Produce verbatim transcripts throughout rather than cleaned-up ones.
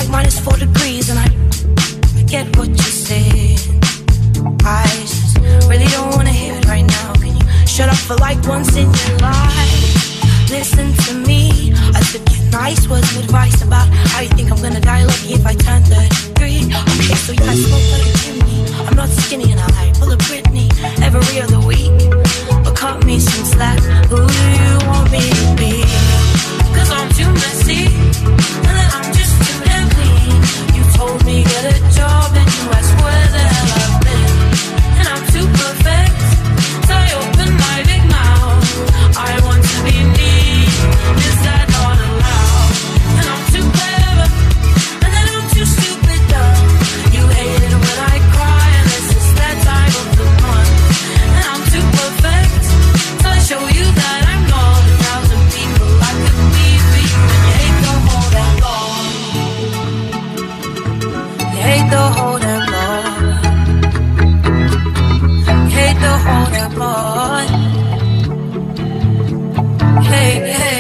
like minus four degrees, and I, I get what you're saying. I just really don't wanna hear it right now. Can you shut up for like once in your life? Listen to me. I took your nice words of advice about how you think I'm gonna die lucky if I turn thirty-three. Okay, so yeah, I smoke like a chimney. I'm not skinny and I pull a Britney every other week. But cut me some slack. Who do you want me to be? Cause I'm too messy, and then I'm just too damn clean. You told me get a job and you asked where the hell I've been. And I'm too perfect, so I open my big mouth. I want to be me, is that not allowed? And I'm too clever, and then I'm too stupid dumb. You hate it when I cry, and this is that time of the month. And I'm too perfect, so I show you that I'm not a thousand people I could be for you. And you hate the whole damn long. You hate the whole damn long. You hate the whole damn long. Hey, hey.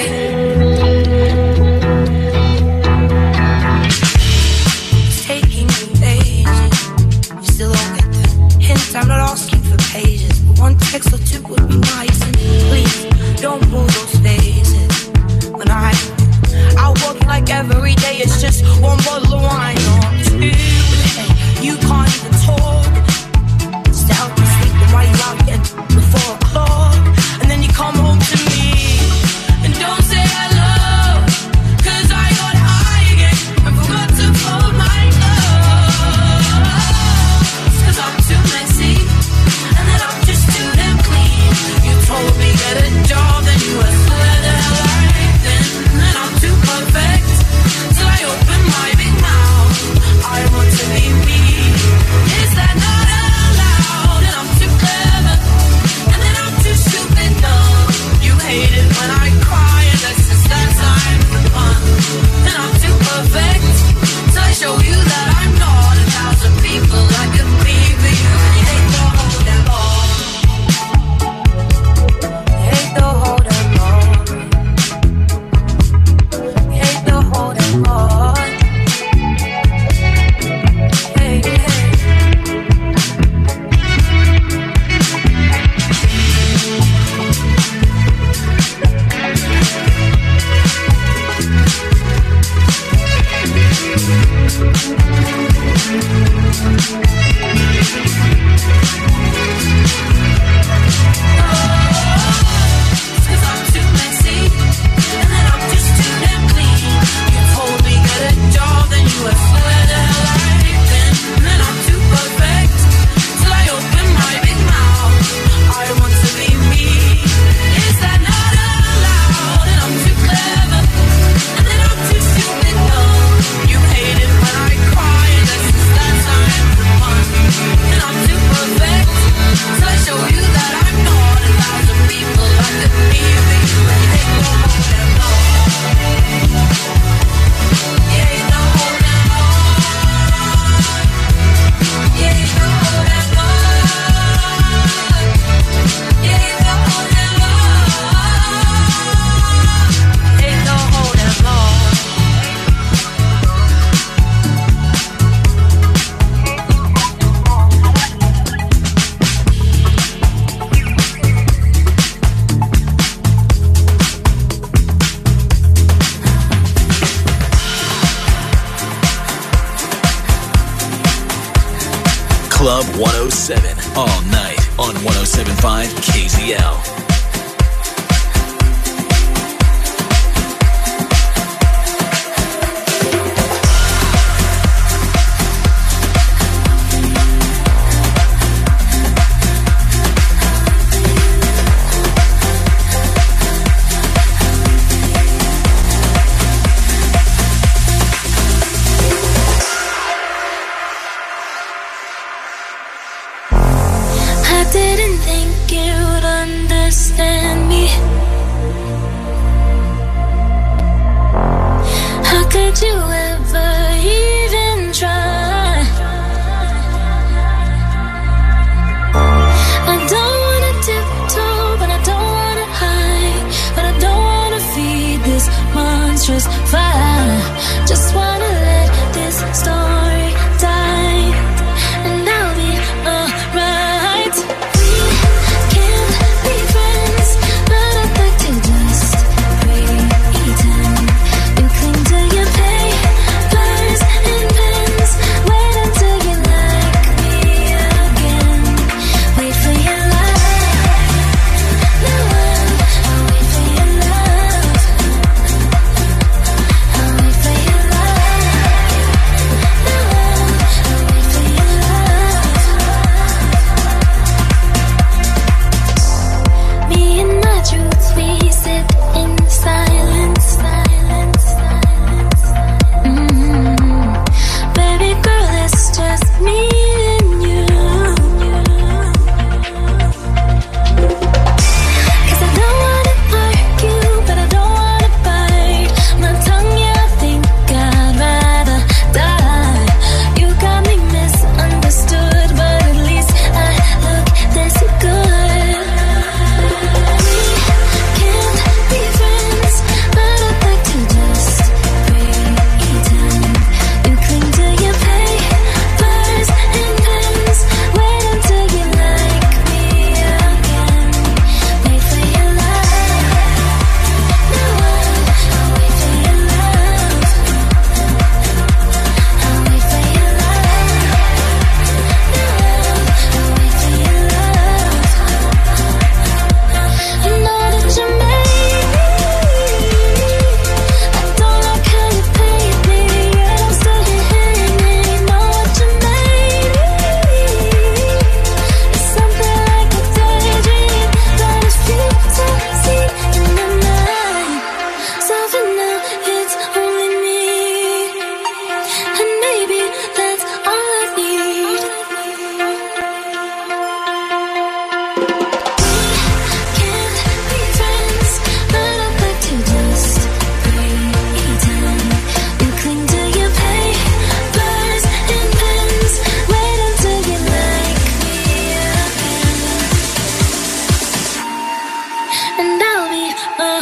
It's taking you ages. You still don't get the hint. I'm not asking for pages, but one text or two would be nice. And please don't move those phases. When I out working like every day, it's just one bottle of wine or two. Hey, you can't even talk. Just to help you sleep, then why you out getting before o'clock? And then you come home to me. Don't say hello, cause I got high again and forgot to fold my clothes. Cause I'm too messy, and then I'm just too damn clean. You told me get a job, then you asked where the hell I've been. And I'm too perfect, so I open my big mouth. I want to be me, is that not allowed? And I'm too clever, and then I'm too stupid dumb. You hate it when I cry, and that's just that time for fun. And I'm too perfect, so I show you that I'm not a thousand people I could be for you. And you hate the whole damn long. You hate the whole damn long. You hate the whole damn long. Hey, hey. Club one oh seven, all night on one oh seven point five K Z L. Didn't think you'd understand me. How could you ever even try? I don't wanna tiptoe, but I don't wanna hide. But I don't wanna feed this monstrous fire. Just wanna let this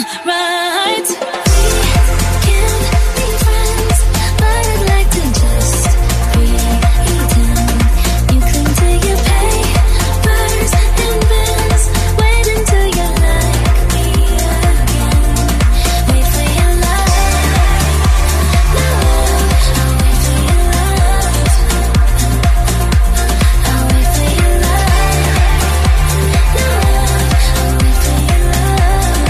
right. We can't be friends, but I'd like to just pretend. You cling to your papers and pens. Wait until you like me again. Wait for your love. Love, I'll wait for your love. I'll wait for your love. Love, I'll wait for your love.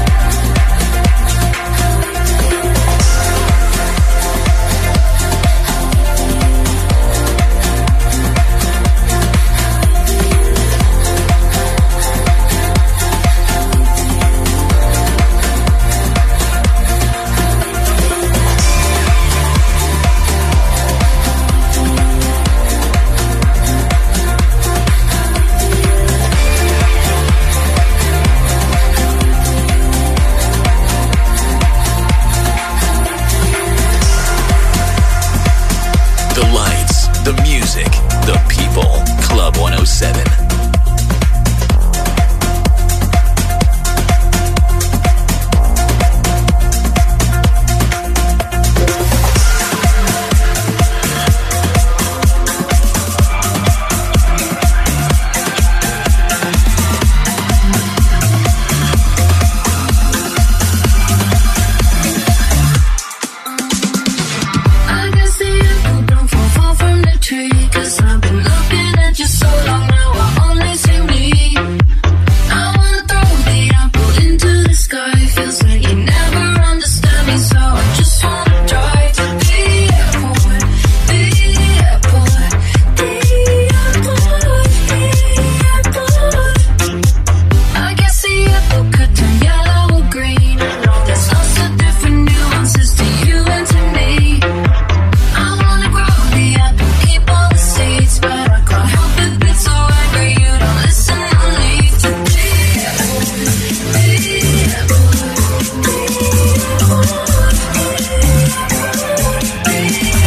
The lights, the music, the people. Club one oh seven. I guess the apple don't fall far from the tree. 'Cause I've been looking at you so long now, I only see me. I wanna throw the apple into the sky. Feels like you never understand me, so I just wanna drive to the airport, the airport, the airport, the airport. I guess the apple could turn yellow or green. There's lots of different nuances to you and to me. I wanna grow the apple, keep all the seeds, but I can't help it, been so angry you don't listen or leave. To the airport, the airport, the airport, the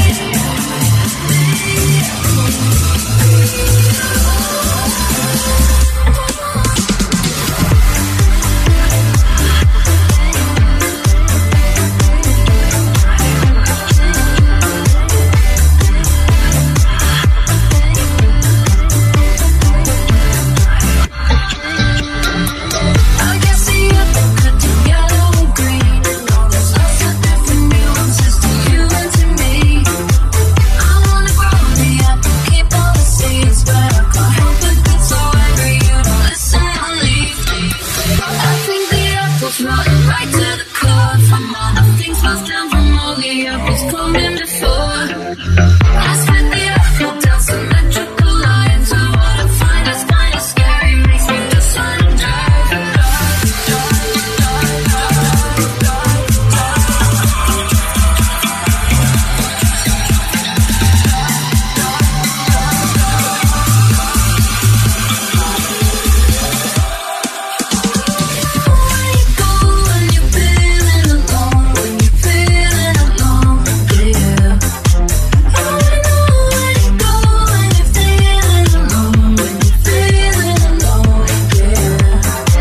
I guess the apple could turn yellow or green. There's lots of different nuances to you and to me. I wanna grow the apple, keep all the seeds, but I can't help it, been so angry you don't listen or leave. I think the apple's rotten right to the core. From all the things passed down from all the apples coming before. I spit the apple down symmetrical lines. I wanna find it's kinda scary, makes me just wanna drive, drive, drive, drive, drive, drive. When you go, when you're feeling alone, when you're feeling alone, yeah. I wanna know when you go, when you're feeling alone, when you're feeling alone, yeah.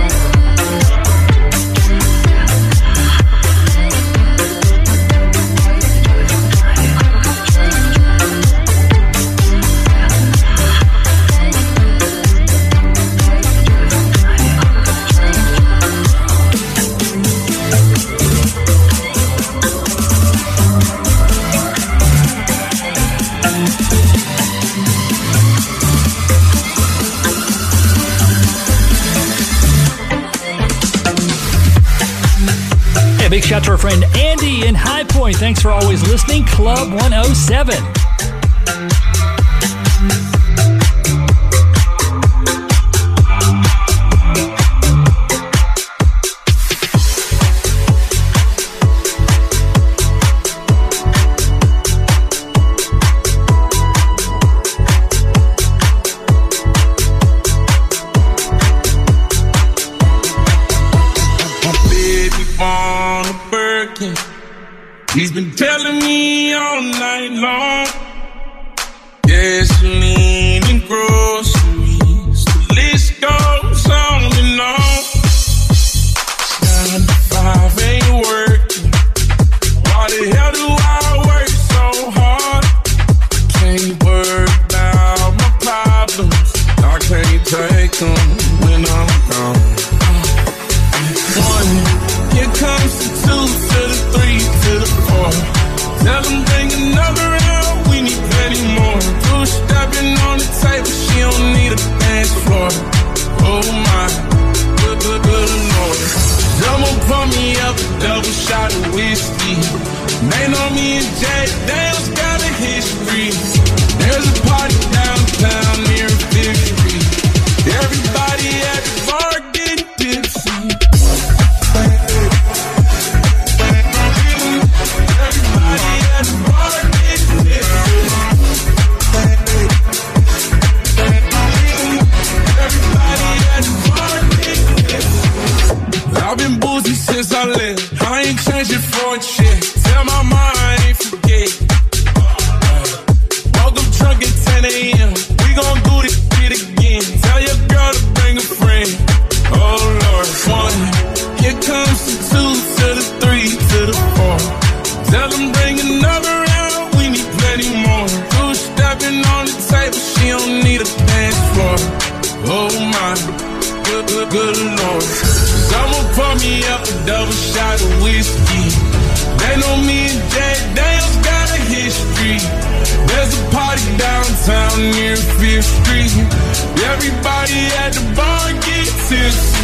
Yeah, big shout to our friend Andy in High Point. Thanks for always listening. Club one oh seven. On a Birkin, he's been telling me all night long. Gasoline and groceries, the list goes on and on. It's nine to five. me up a double shot of whiskey. They know me and Jack Daniels got a history. There's a party downtown near Fifth Street. Everybody at the bar getting tipsy. Everybody at the bar getting tipsy. Everybody at the bar getting tipsy. I've been boozy since I left. I ain't changing for a chick. Tell my mom I ain't forget. Woke up drunk at ten a.m. We gon' do this shit again. Tell your girl to bring a friend. Oh Lord, one. Here comes the two to the three to the four. Tell them bring another round. We need plenty more. Two stepping on the table. She don't need a dance floor. Oh my, good, good, good Lord. Someone pour me up a double shot of whiskey. They know me and Jack Daniels got a history. There's a party downtown near Fifth Street. Everybody at the bar get tipsy.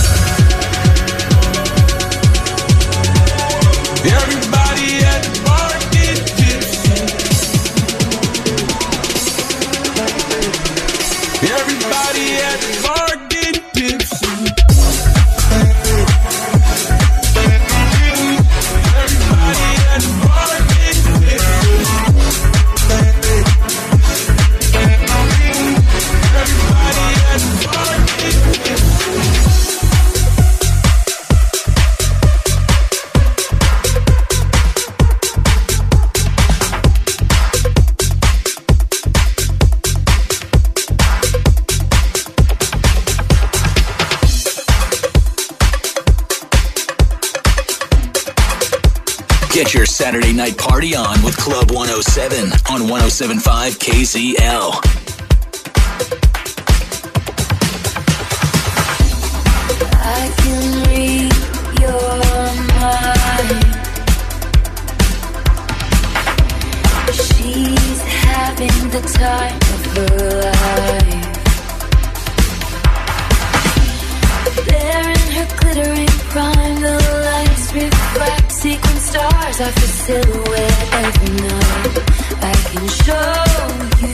Everybody at the bar get tipsy. Everybody at the bar get tipsy. Get your Saturday night party on with Club one oh seven on one oh seven point five K Z L. I can read your mind. She's having the time of her life. There in her glittering prime, the lights reflect sequin stars off her silhouette every night. I can show you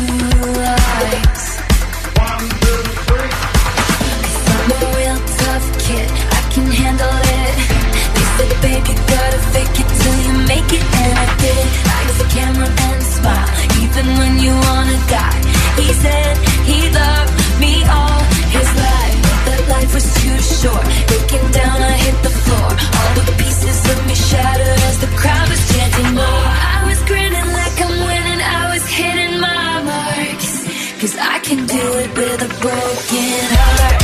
lights. One, two, three. 'Cause I'm a real tough kid, I can handle it. They said, baby, gotta fake it till you make it, and I did. Lights, camera, and smile, even when you wanna die. He said he loved me all his life, but that life was too short. Breaking down, I hit the floor. All the pieces of me shattered as the crowd was chanting more. I was grinning like I'm winning, I was hitting my marks. 'Cause I can do it with a broken heart.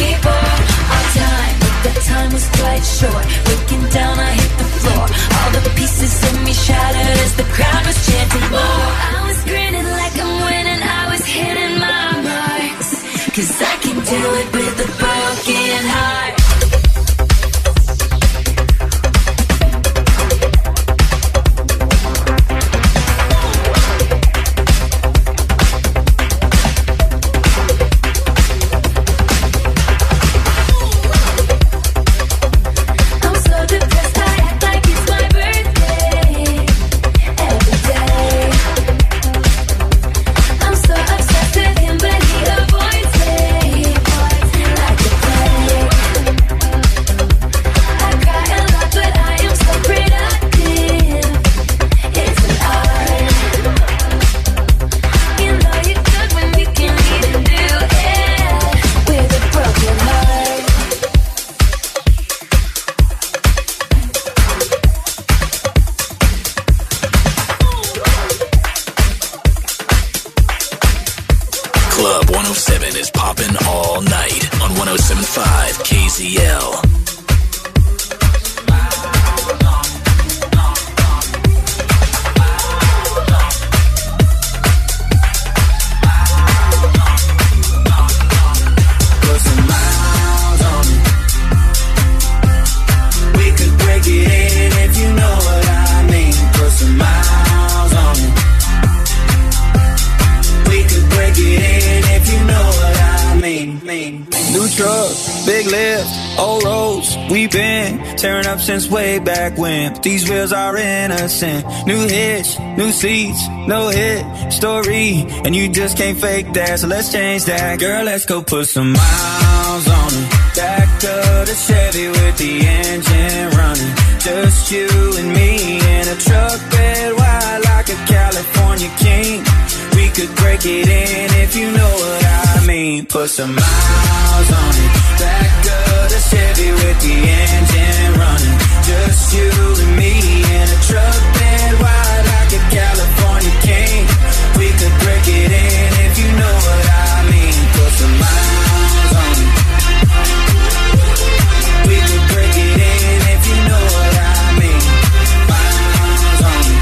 Short, looking down, I hit the floor. All the pieces of me shattered as the crowd was chanting more. I was grinning like I'm winning, I was hitting my marks, 'cause I can do it with a broken heart. Since way back when, these wheels are innocent. New hitch, new seats, no hit story, and you just can't fake that. So let's change that, girl. Let's go put some miles on it. Back of the Chevy with the engine running. Just you and me in a truck bed wide like a California king. We could break it in if you know what I mean. Put some miles on it. Back of the Chevy with the engine running. Just you and me in a truck bed wide like a California king. We could break it in if you know what I mean. Put some miles on it. We could break it in if you know what I mean. Miles on it.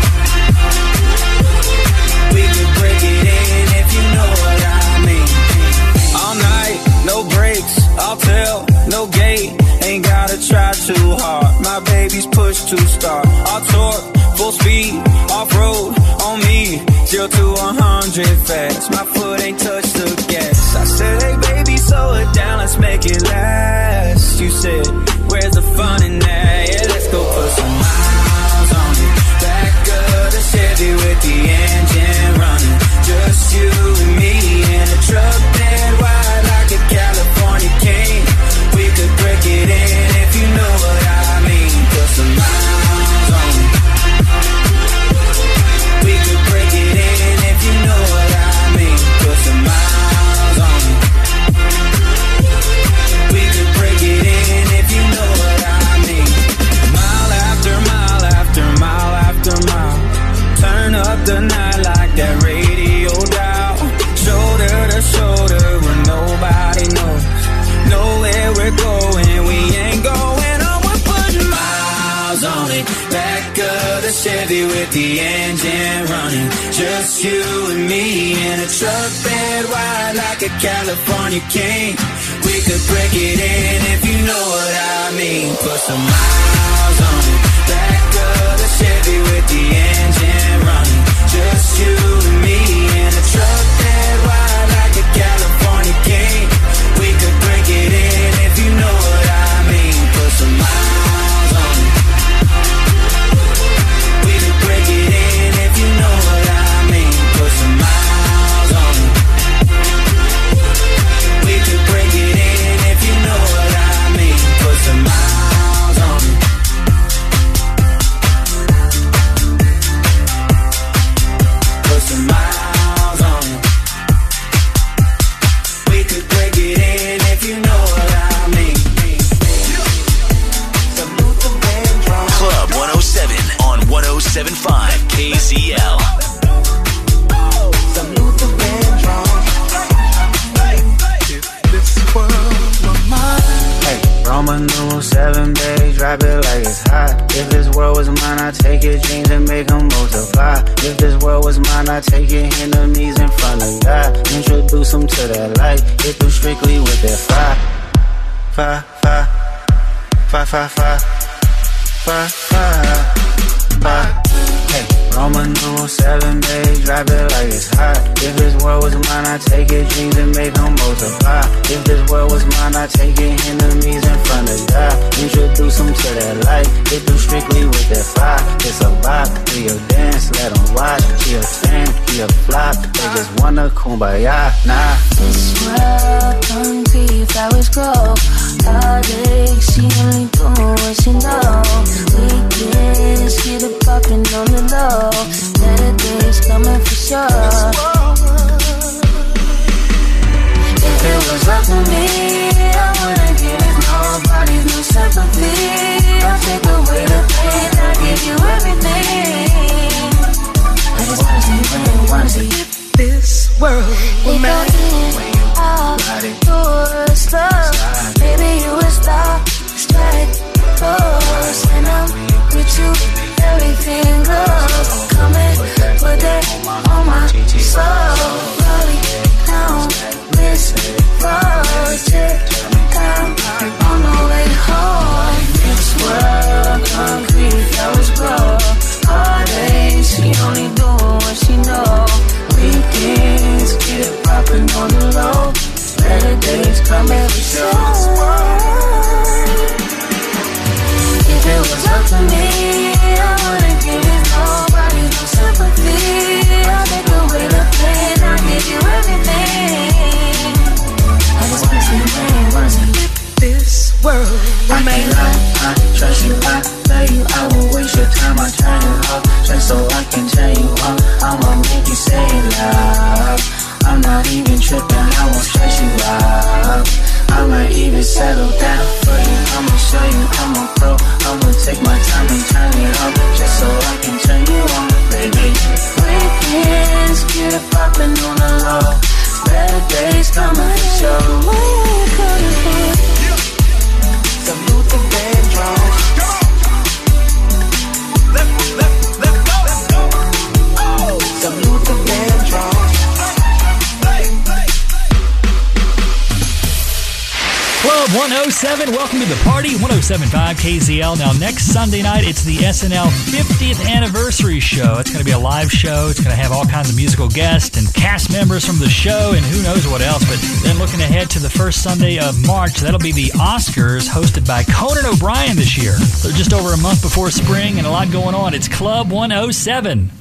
We could break it in if you know what I mean. All night, no breaks, I'll tell, no gate. Ain't gotta try too hard. My baby's push to start. I'll torque, full speed, off-road, on me. Zero to a hundred fast. My foot ain't touched the gas. I said, hey baby, slow it down, let's make it last. You said, where's the fun in that? Yeah, let's go put some miles on it. Back of the Chevy with the engine running. Just you and me in a truck bed wide like a California king. We could break it in if you know what I mean. Put some miles on it. We could break it in if you know what I mean. Put some miles on it. We could break it in if you know what I mean. Mile after mile after mile after mile. Turn up the night like that radio dial. Shoulder to shoulder where nobody knows. Know where we're going, we ain't going on. We're putting miles on it. Back of the Chevy with the engine running. Just you and me in a truck bed wide like a California king. We could break it in if you know what I mean. Put some miles on it. Back of the Chevy with the engine running. Just you and me in a truck bed wide like a California king. We could break it in if you know what I mean. Put some miles on it. We could break it in if you know what I mean. Put some miles on it. We could break it in if you know what I mean. Put some miles on it. mine, I take your dreams and make them multiply. If this world was mine, I take your enemies in front of God. Introduce them to that light, hit them strictly with that fire. Fire, fire, fire, fire, fire, fire, fire, fire. Hey, Roman numeral seven, babe, drop it like it's hot. If this world was mine, I take your dreams and make them multiply. If this world was mine, I take your enemies in front of God. Introduce them to that light, hit them strictly with that fire. It's a vibe, do your dance, let them watch. She a fan, he a flop, they just wanna kumbaya, nah. This world, concrete, flowers grow. Heartache, she only doing what she know. Weekends, get it poppin' on the low. Better days coming for sure. If it was up to me, I wouldn't give nobody no sympathy. I'll take away the pain, I'll give you everything. I just wanna see you when you wanna see. This world will make out doors love. Baby, you will stop, strike, close. And I'm with you, everything goes. Come and put that on my soul. Rolling down this road, check time on the way home. This world, concrete, flowers grow. Heartache, she only doing what she know. Weekends, get it poppin' on the low. Better days come every show. If it was up to me, I wouldn't give it nobody no sympathy. I'll take away the pain, I'll give you everything. I just wanna see you when you wanna see you. this world will I make can't lie, I trust you, I love you. I will waste your time, I turn you off just so I can turn you on. I'ma make you say love. I'm not even tripping, I won't stress you out. I might even settle down for you. I'ma show you I'm a pro. I'ma take my time and turn it up just so I can turn you on, baby. Weekends, get it poppin' on the low. Better days coming for sure. Where you coming from? some Luther Vandross. Let's, let's, let's go. Let's go. Oh. Some Luther Vandross. Club one oh seven, welcome to the party. one oh seven point five K Z L. Now, next Sunday night, it's the S N L fiftieth anniversary show. It's going to be a live show. It's going to have all kinds of musical guests and cast members from the show and who knows what else. But then looking ahead to the first Sunday of March, that'll be the Oscars hosted by Conan O'Brien this year. So just over a month before spring and a lot going on. It's Club one oh seven.